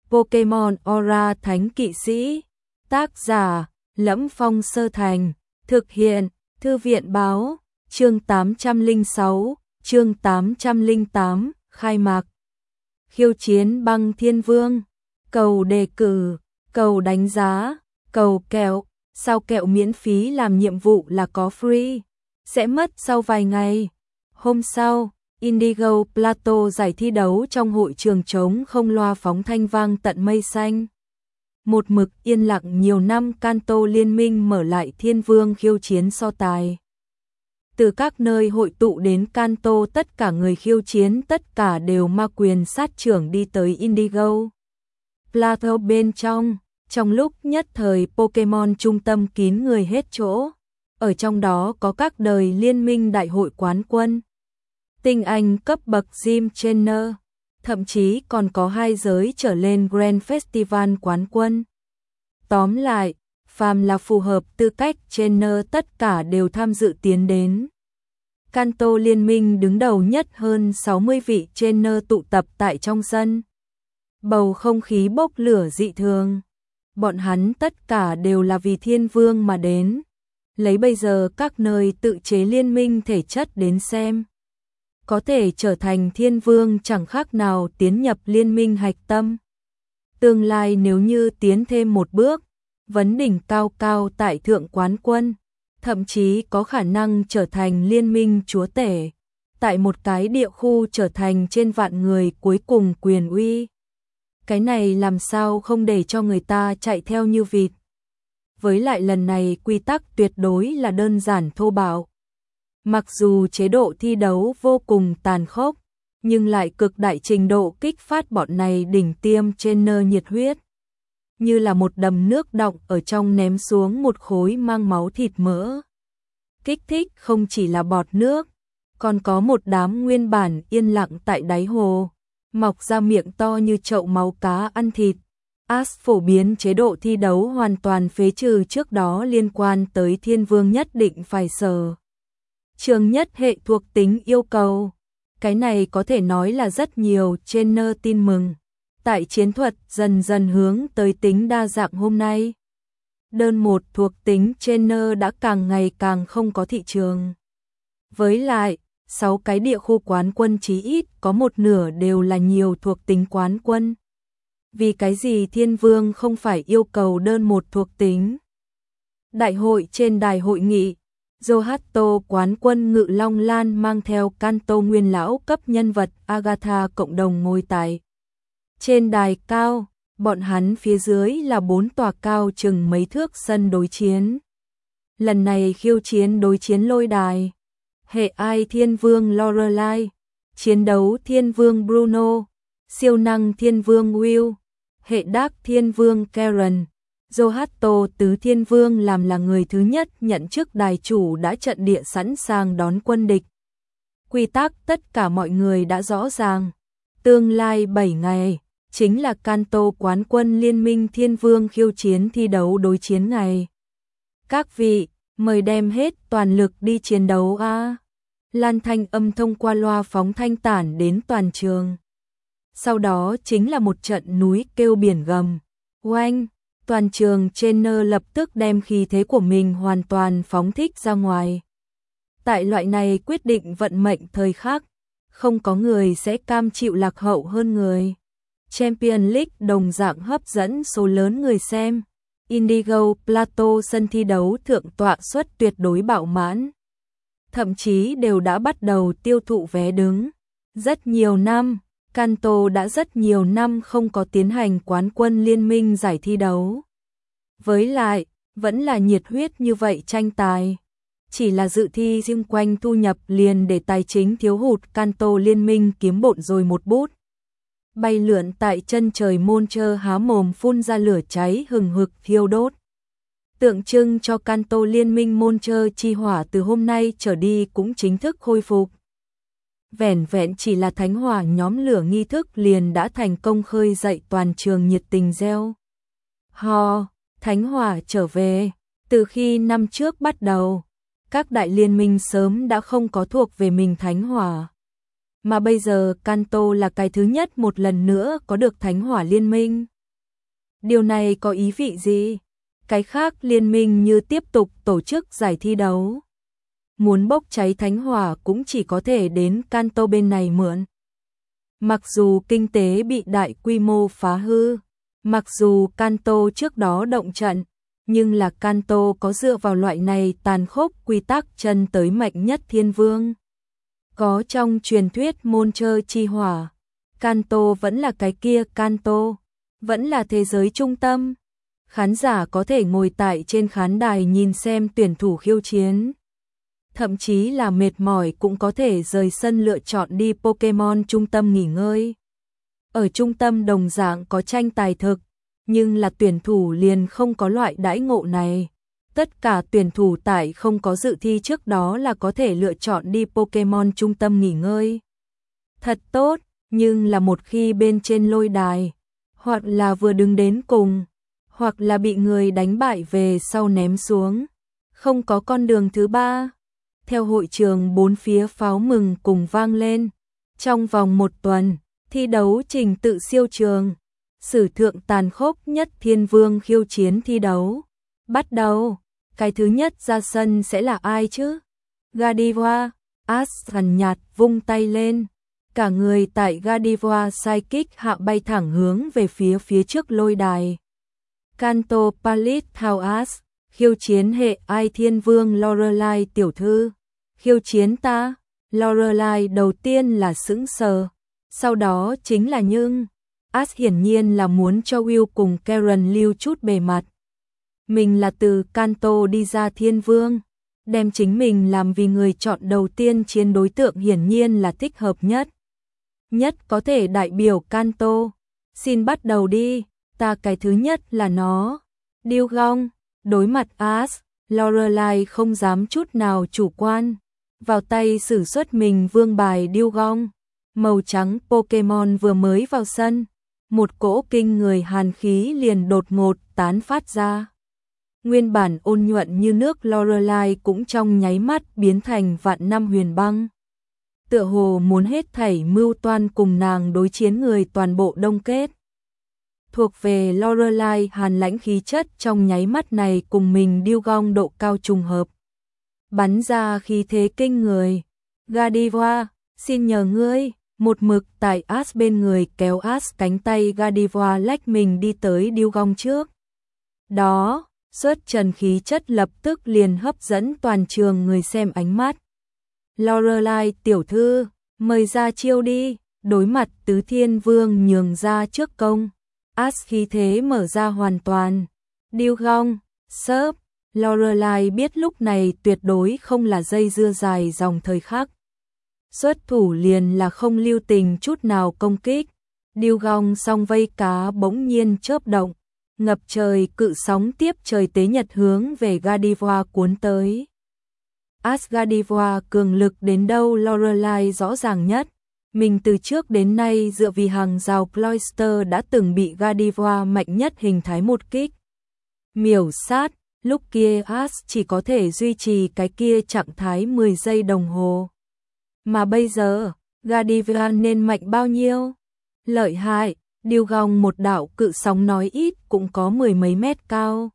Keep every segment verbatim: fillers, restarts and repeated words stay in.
Pokemon Aura Thánh Kỵ Sĩ. Tác giả: Lẫm Phong Sơ Thành. Thực hiện: Thư viện báo. Chương tám trăm lẻ sáu, chương tám trăm lẻ tám, khai mạc. Khiêu chiến băng thiên vương. Cầu đề cử, cầu đánh giá, cầu kẹo. Sao kẹo miễn phí làm nhiệm vụ là có free. Sẽ mất sau vài ngày. Hôm sau, Indigo Plateau giải thi đấu trong hội trường trống không loa phóng thanh vang tận mây xanh. Một mực yên lặng nhiều năm, Kanto Liên minh mở lại Thiên Vương khiêu chiến so tài. Từ các nơi hội tụ đến Kanto, tất cả người khiêu chiến tất cả đều ma quyền sát trưởng đi tới Indigo Plateau bên trong. Trong lúc nhất thời Pokemon trung tâm kín người hết chỗ. Ở trong đó có các đời liên minh đại hội quán quân, tinh anh cấp bậc Gym Trainer, thậm chí còn có hai giới trở lên Grand Festival quán quân. Tóm lại, phàm là phù hợp tư cách trainer tất cả đều tham dự tiến đến. Kanto Liên minh đứng đầu nhất, hơn sáu mươi vị trainer tụ tập tại trong sân. Bầu không khí bốc lửa dị thường. Bọn hắn tất cả đều là vì Thiên Vương mà đến. Lấy bây giờ các nơi tự chế liên minh thể chất đến xem, có thể trở thành Thiên Vương chẳng khác nào tiến nhập liên minh hạch tâm. Tương lai nếu như tiến thêm một bước, vấn đỉnh cao cao tại thượng quán quân, thậm chí có khả năng trở thành liên minh chúa tể, tại một cái địa khu trở thành trên vạn người cuối cùng quyền uy. Cái này làm sao không để cho người ta chạy theo như vịt. Với lại lần này quy tắc tuyệt đối là đơn giản thô bạo. Mặc dù chế độ thi đấu vô cùng tàn khốc, nhưng lại cực đại trình độ kích phát bọn này đỉnh tiêm trainer nhiệt huyết. Như là một đầm nước đọng ở trong ném xuống một khối mang máu thịt mỡ. Kích thích không chỉ là bọt nước, còn có một đám nguyên bản yên lặng tại đáy hồ, mọc ra miệng to như chậu máu cá ăn thịt. As phổ biến chế độ thi đấu hoàn toàn phế trừ trước đó liên quan tới Thiên Vương nhất định phải sở trường nhất hệ thuộc tính yêu cầu. Cái này có thể nói là rất nhiều trainer tin mừng. Tại chiến thuật dần dần hướng tới tính đa dạng hôm nay, đơn một thuộc tính trainer đã càng ngày càng không có thị trường. Với lại, sáu cái địa khu quán quân chí ít có một nửa đều là nhiều thuộc tính quán quân. Vì cái gì Thiên Vương không phải yêu cầu đơn một thuộc tính? Đại hội trên đài hội nghị, Johto quán quân Ngự Long Lan mang theo Kanto nguyên lão cấp nhân vật Agatha cộng đồng ngồi tại trên đài cao, bọn hắn phía dưới là bốn tòa cao chừng mấy thước sân đối chiến. Lần này khiêu chiến đối chiến lôi đài. Hệ ai Thiên Vương Lorelai, chiến đấu Thiên Vương Bruno, siêu năng Thiên Vương Will, hệ đắc Thiên Vương Karen. Johto tứ Thiên Vương làm là người thứ nhất nhận chức đài chủ đã trận địa sẵn sàng đón quân địch. Quy tắc tất cả mọi người đã rõ ràng. Tương lai bảy ngày, chính là Kanto quán quân liên minh Thiên Vương khiêu chiến thi đấu đối chiến ngày. Các vị, mời đem hết toàn lực đi chiến đấu a. Lan thanh âm thông qua loa phóng thanh tản đến toàn trường. Sau đó chính là một trận núi kêu biển gầm. Oanh, toàn trường trainer lập tức đem khí thế của mình hoàn toàn phóng thích ra ngoài. Tại loại này quyết định vận mệnh thời khắc, không có người sẽ cam chịu lạc hậu hơn người. Champion League đồng dạng hấp dẫn số lớn người xem. Indigo Plateau sân thi đấu thượng tọa suất tuyệt đối bạo mãn. Thậm chí đều đã bắt đầu tiêu thụ vé đứng. Rất nhiều năm, Kanto đã rất nhiều năm không có tiến hành quán quân liên minh giải thi đấu. Với lại, vẫn là nhiệt huyết như vậy tranh tài. Chỉ là dự thi xung quanh thu nhập liền để tài chính thiếu hụt, Kanto liên minh kiếm bộn rồi một bút. Bay lượn tại chân trời Monster há mồm phun ra lửa cháy hừng hực thiêu đốt. Tượng trưng cho Kanto liên minh Monster chi hỏa từ hôm nay trở đi cũng chính thức khôi phục. Vẻn vẹn chỉ là thánh hỏa nhóm lửa nghi thức liền đã thành công khơi dậy toàn trường nhiệt tình reo hò, thánh hỏa trở về. Từ khi năm trước bắt đầu, các đại liên minh sớm đã không có thuộc về mình thánh hỏa. Mà bây giờ Kanto là cái thứ nhất một lần nữa có được thánh hỏa liên minh. Điều này có ý vị gì? Cái khác liên minh như tiếp tục tổ chức giải thi đấu. Muốn bốc cháy thánh hỏa cũng chỉ có thể đến Kanto bên này mượn. Mặc dù kinh tế bị đại quy mô phá hư, mặc dù Kanto trước đó động trận, nhưng là Kanto có dựa vào loại này tàn khốc quy tắc chân tới mạnh nhất thiên vương. Có trong truyền thuyết môn chơi chi hỏa, Kanto vẫn là cái kia Kanto, vẫn là thế giới trung tâm. Khán giả có thể ngồi tại trên khán đài nhìn xem tuyển thủ khiêu chiến. Thậm chí là mệt mỏi cũng có thể rời sân lựa chọn đi Pokemon trung tâm nghỉ ngơi. Ở trung tâm đồng dạng có tranh tài thực, nhưng là tuyển thủ liền không có loại đãi ngộ này. Tất cả tuyển thủ tại không có dự thi trước đó là có thể lựa chọn đi Pokemon trung tâm nghỉ ngơi. Thật tốt, nhưng là một khi bên trên lôi đài, hoặc là vừa đứng đến cùng, hoặc là bị người đánh bại về sau ném xuống. Không có con đường thứ ba. Theo hội trường bốn phía pháo mừng cùng vang lên. Trong vòng một tuần, thi đấu trình tự siêu trường. Sử thượng tàn khốc nhất thiên vương khiêu chiến thi đấu. Bắt đầu, cái thứ nhất ra sân sẽ là ai chứ? Gardevoir, Ash thần nhạt vung tay lên. Cả người tại Gardevoir Psychic hạ bay thẳng hướng về phía phía trước lôi đài. Kanto Palace House, khiêu chiến hệ ai thiên vương Lorelai tiểu thư. Khiêu chiến ta, Lorelai đầu tiên là sững sờ, sau đó chính là nhưng. Ash hiển nhiên là muốn cho Will cùng Karen lưu chút bề mặt. Mình là từ Kanto đi ra thiên vương, đem chính mình làm vì người chọn đầu tiên chiến đối tượng hiển nhiên là thích hợp nhất. Nhất có thể đại biểu Kanto. Xin bắt đầu đi, ta cái thứ nhất là nó. Dewgong, đối mặt Ash, Lorelai không dám chút nào chủ quan. Vào tay sử xuất mình vương bài Dewgong. Màu trắng Pokemon vừa mới vào sân, một cỗ kinh người hàn khí liền đột ngột tán phát ra. Nguyên bản ôn nhuận như nước Lorelai cũng trong nháy mắt biến thành vạn năm huyền băng. Tựa hồ muốn hết thảy mưu toan cùng nàng đối chiến người toàn bộ đông kết. Thuộc về Lorelai hàn lãnh khí chất trong nháy mắt này cùng mình Dewgong độ cao trùng hợp. Bắn ra khí thế kinh người. Gardevoir, xin nhờ ngươi. Một mực tại Ash bên người kéo Ash cánh tay Gardevoir lách mình đi tới Dewgong trước. Đó, xuất trần khí chất lập tức liền hấp dẫn toàn trường người xem ánh mắt. Lorelai tiểu thư, mời ra chiêu đi. Đối mặt tứ thiên vương nhường ra trước công. Ash khí thế mở ra hoàn toàn. Dewgong, sớp. Lorelai biết lúc này tuyệt đối không là dây dưa dài dòng thời khắc. Xuất thủ liền là không lưu tình chút nào công kích. Dewgong song vây cá bỗng nhiên chớp động, ngập trời cự sóng tiếp trời tế nhật hướng về Gardevoir cuốn tới. Ash Gardevoir cường lực đến đâu Lorelai rõ ràng nhất. Mình từ trước đến nay dựa vì hàng rào Cloyster đã từng bị Gardevoir mạnh nhất hình thái một kích. Miểu sát, lúc kia Ash chỉ có thể duy trì cái kia trạng thái mười giây đồng hồ. Mà bây giờ, Gardevoir nên mạnh bao nhiêu? Lợi hại, Dewgong một đạo cự sóng nói ít cũng có mười mấy mét cao.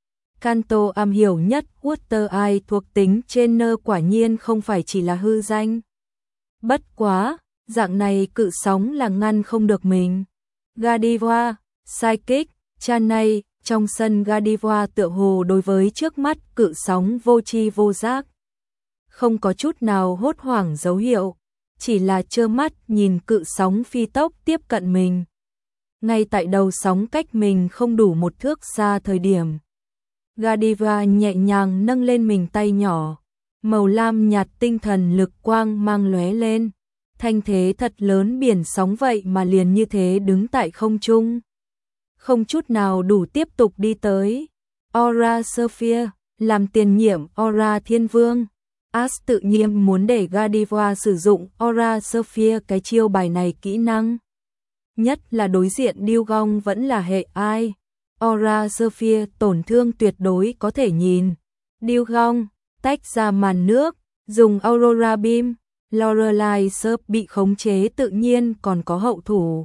Kanto am hiểu nhất Water Eye thuộc tính trên nơ quả nhiên không phải chỉ là hư danh. Bất quá, dạng này cự sóng là ngăn không được mình. Gardevoir, Psychic, Chanay, trong sân Gardevoir tựa hồ đối với trước mắt cự sóng vô tri vô giác. Không có chút nào hốt hoảng dấu hiệu, chỉ là trơ mắt nhìn cự sóng phi tốc tiếp cận mình. Ngay tại đầu sóng cách mình không đủ một thước xa thời điểm. Gardevoir nhẹ nhàng nâng lên mình tay nhỏ, màu lam nhạt tinh thần lực quang mang lóe lên. Thanh thế thật lớn biển sóng vậy mà liền như thế đứng tại không trung. Không chút nào đủ tiếp tục đi tới. Aura Sphere, làm tiền nhiệm Aura Thiên Vương. Ash tự nhiên muốn để Gardevoir sử dụng Aura Sphere cái chiêu bài này kỹ năng. Nhất là đối diện Dewgong vẫn là hệ ai. Aura Sphere tổn thương tuyệt đối có thể nhìn. Dewgong, tách ra màn nước, dùng Aurora Beam. Lorelai Sớp bị khống chế tự nhiên còn có hậu thủ.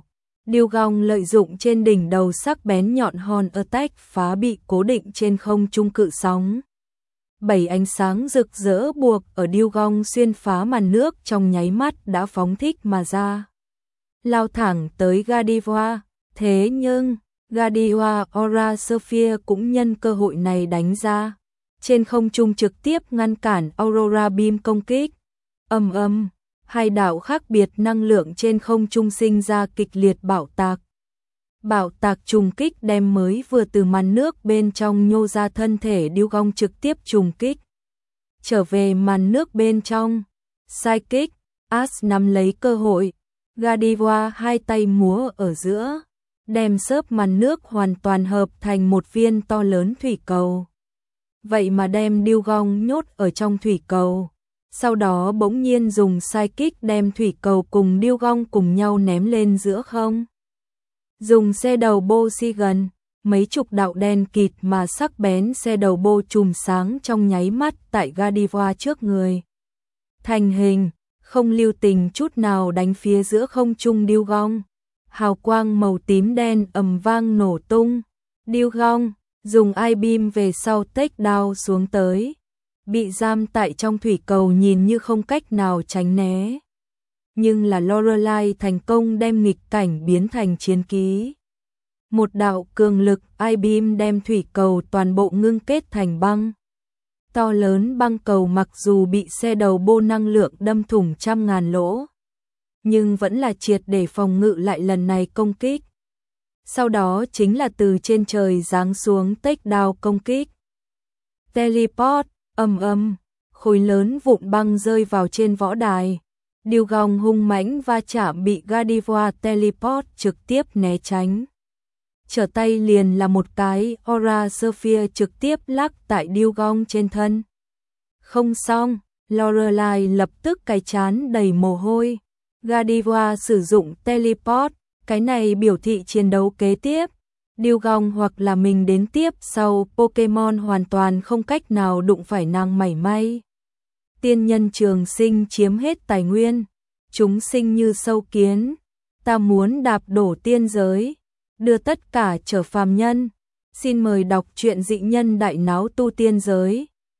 Điêu Gong lợi dụng trên đỉnh đầu sắc bén nhọn hòn attack phá bị cố định trên không trung cự sóng. Bảy ánh sáng rực rỡ buộc ở Điêu Gong xuyên phá màn nước trong nháy mắt đã phóng thích mà ra. Lao thẳng tới Gardevoir, thế nhưng Gardevoir Aura Sphere cũng nhân cơ hội này đánh ra. Trên không trung trực tiếp ngăn cản Aurora Beam công kích. Ầm ầm, hai đạo khác biệt năng lượng trên không trung sinh ra kịch liệt bạo tạc. Bạo tạc trùng kích đem mới vừa từ màn nước bên trong nhô ra thân thể Điêu Gong trực tiếp trùng kích. Trở về màn nước bên trong, Psychic Axe nắm lấy cơ hội, Gardevoir hai tay múa ở giữa, đem xớp màn nước hoàn toàn hợp thành một viên to lớn thủy cầu. Vậy mà đem Điêu Gong nhốt ở trong thủy cầu. Sau đó bỗng nhiên dùng Psychic đem thủy cầu cùng Điêu Gong cùng nhau ném lên giữa không. Dùng xe đầu bô si gần, mấy chục đạo đen kịt mà sắc bén xe đầu bô chùm sáng trong nháy mắt tại Gardevoir trước người. Thành hình, không lưu tình chút nào đánh phía giữa không trung Điêu Gong. Hào quang màu tím đen ầm vang nổ tung. Điêu Gong dùng I-beam về sau take down xuống tới. Bị giam tại trong thủy cầu nhìn như không cách nào tránh né. Nhưng là Lorelai thành công đem nghịch cảnh biến thành chiến ký. Một đạo cường lực I-beam đem thủy cầu toàn bộ ngưng kết thành băng. To lớn băng cầu mặc dù bị xe đầu bô năng lượng đâm thủng trăm ngàn lỗ, nhưng vẫn là triệt để phòng ngự lại lần này công kích. Sau đó chính là từ trên trời giáng xuống take down công kích. Teleport, ầm ầm, khối lớn vụn băng rơi vào trên võ đài. Điêu Gong hung mãnh va chạm bị Gardevoir teleport trực tiếp né tránh. Trở tay liền là một cái Aura Sphere trực tiếp lắc tại Điêu Gong trên thân. Không xong, Lorelai lập tức cái chán đầy mồ hôi. Gardevoir sử dụng teleport, cái này biểu thị chiến đấu kế tiếp. Điêu Gong hoặc là mình đến tiếp sau Pokemon hoàn toàn không cách nào đụng phải nàng mảy may. Tiên nhân trường sinh chiếm hết tài nguyên, chúng sinh như sâu kiến, ta muốn đạp đổ tiên giới, đưa tất cả trở phàm nhân. Xin mời đọc truyện Dị Nhân Đại Náo Tu Tiên Giới.